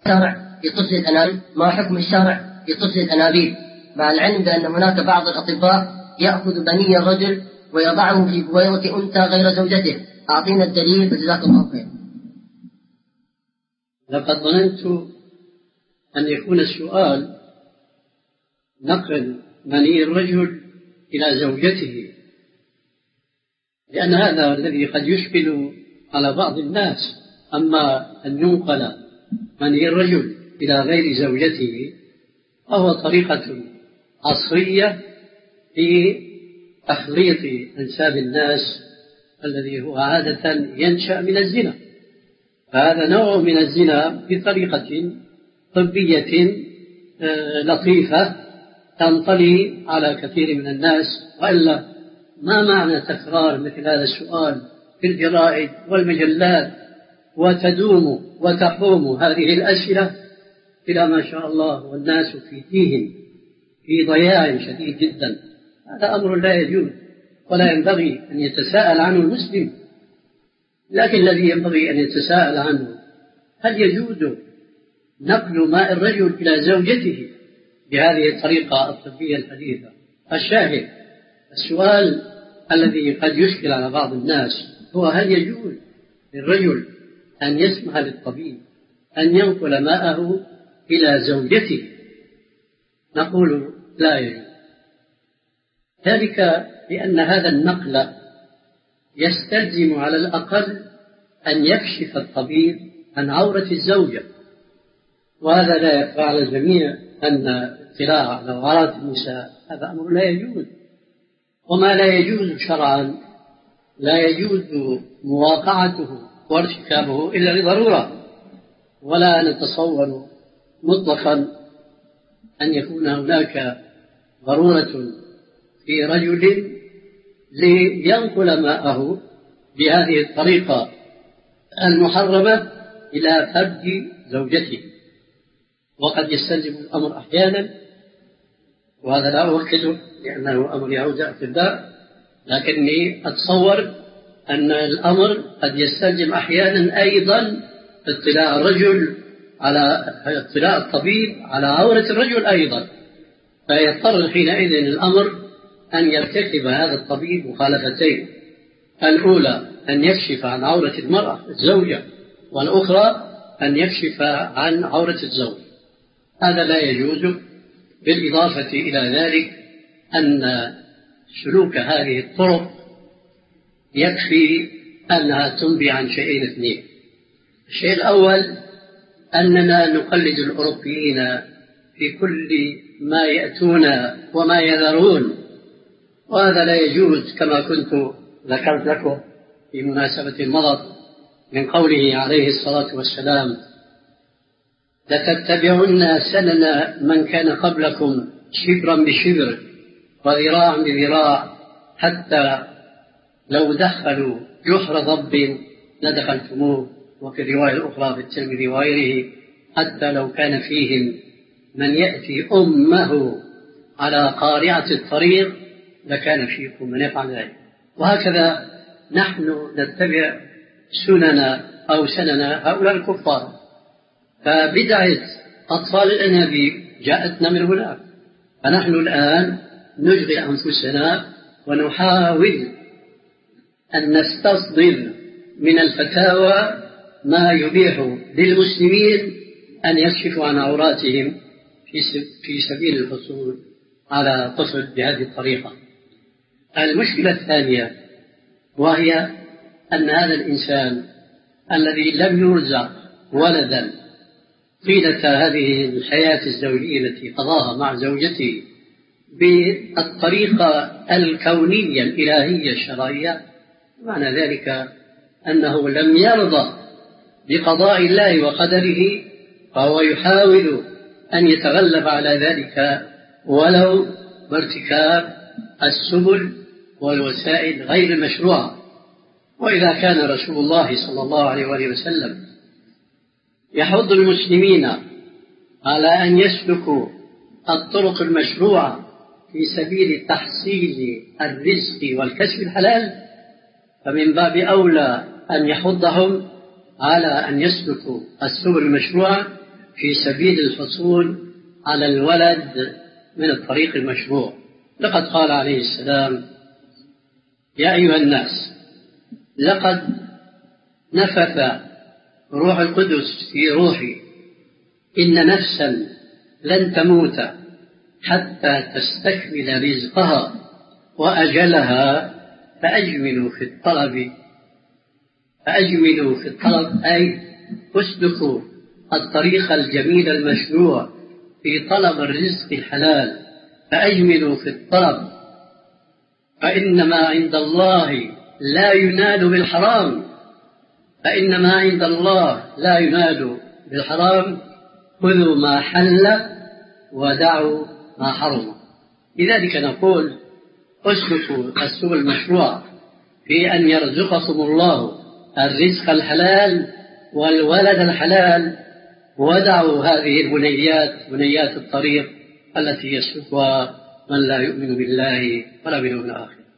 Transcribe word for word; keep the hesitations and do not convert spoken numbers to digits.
الشارع في طفل الأنابيب؟ ما حكم الشارع في طفل الأنابيب مع العلم بأن هناك بعض الأطباء يأخذ بني الرجل ويضعه في بويضة أنثى غير زوجته؟ أعطينا الدليل وجزاكم الله خير. لقد ظننت أن يكون السؤال نقل مني الرجل إلى زوجته، لأن هذا الذي قد يشكل على بعض الناس. أما أن ينقل مني الرجل إلى غير زوجته فهو طريقة عصرية في تخليط أنساب الناس الذي هو عادة ينشأ من الزنا، فهذا نوع من الزنا بطريقة طبية لطيفة تنطلي على كثير من الناس. وإلا ما معنى تكرار مثل هذا السؤال في الجرائد والمجلات وتدوم وتحوم هذه الأسئلة إلى ما شاء الله والناس في فيهم في ضياع شديد جدا؟ هذا أمر لا يجوز ولا ينبغي أن يتساءل عنه المسلم. لكن الذي ينبغي أن يتساءل عنه هل يجوز نقل ماء الرجل إلى زوجته بهذه الطريقة الطبية الحديثة؟ الشاهد السؤال الذي قد يشكل على بعض الناس هو هل يجوز للرجل أن يسمح للطبيب أن ينقل ماءه إلى زوجته؟ نقول لا يجوز، ذلك لأن هذا النقل يستلزم على الأقل أن يكشف الطبيب عن عورة الزوجة، وهذا لا يخفى على الجميع أن الاطلاع على عورات النساء هذا أمر لا يجوز، وما لا يجوز شرعا لا يجوز مواقعته وارتكابه إلا لضرورة. ولا نتصور مطلقا أن يكون هناك ضرورة في رجل لينقل ماءه بهذه الطريقة المحرمة إلى فرج زوجته. وقد يستلزم الأمر أحيانا، وهذا لا أؤكده لأنه أمر يعود اعتداء، لكني أتصور أن الأمر قد يستلزم أحيانا أيضا اطلاع الرجل على اطلاع الطبيب على عورة الرجل أيضا، فيضطر حينئذ الأمر أن يرتكب هذا الطبيب مخالفتين: الأولى أن يكشف عن عورة المرأة الزوجة، والأخرى أن يكشف عن عورة الزوج. هذا لا يجوز. بالإضافة إلى ذلك أن سلوك هذه الطرق يكفي أنها تنبي عن شيئين اثنين. الشيء الأول أننا نقلد الأوروبيين في كل ما يأتون وما يذرون، وهذا لا يجوز كما كنت ذكرت لكم في مناسبة مضت من قوله عليه الصلاة والسلام: لتتبعن سنن من كان قبلكم شبرا بشبر وذراعا بذراع حتى لو دخلوا جحر ضب لدخلتموه، وفي الرواية الأخرى في الترمذي وغيره: حتى لو كان فيهم من يأتي أمه على قارعة الطريق لكان فيكم من يفعل ذلك. وهكذا نحن نتبع سنن أو سنن هؤلاء الكفار. فبدعة أطفال الأنابيب جاءتنا من هناك، فنحن الآن نشغل أنفسنا ونحاول أن نستصدر من الفتاوى ما يبيح للمسلمين أن يكشفوا عن عوراتهم في سبيل الحصول على طفل بهذه الطريقة. المشكلة الثانية وهي أن هذا الإنسان الذي لم يرزق ولدا طيلة هذه الحياة الزوجية التي قضاها مع زوجته بالطريقة الكونية الإلهية الشرعية، معنى ذلك أنه لم يرضى بقضاء الله وقدره، فهو يحاول أن يتغلب على ذلك ولو بارتكاب السبل والوسائل غير المشروعة. وإذا كان رسول الله صلى الله عليه وآله وسلم يحض المسلمين على أن يسلكوا الطرق المشروعة في سبيل تحصيل الرزق والكسب الحلال، فمن باب أولى أن يحضهم على أن يسلكوا السبل المشروعة في سبيل الحصول على الولد من الطريق المشروع. لقد قال عليه السلام: يا أيها الناس، لقد نفث روح القدس في روحي إن نفسا لن تموت حتى تستكمل رزقها وأجلها، فأجملوا في الطلب فأجملوا في الطلب أي اسلكوا الطريق الجميل المشروع في طلب الرزق الحلال، فأجملوا في الطلب، فإن ما عند الله لا ينال بالحرام فإن ما عند الله لا ينال بالحرام خذوا ما حل ودعوا ما حرم. لذلك نقول: اسلكوا السبل المشروع في أن يرزقكم الله الرزق الحلال والولد الحلال، ودعوا هذه البنيات بنيات الطريق التي يسلكها من لا يؤمن بالله ولا باليوم الآخر.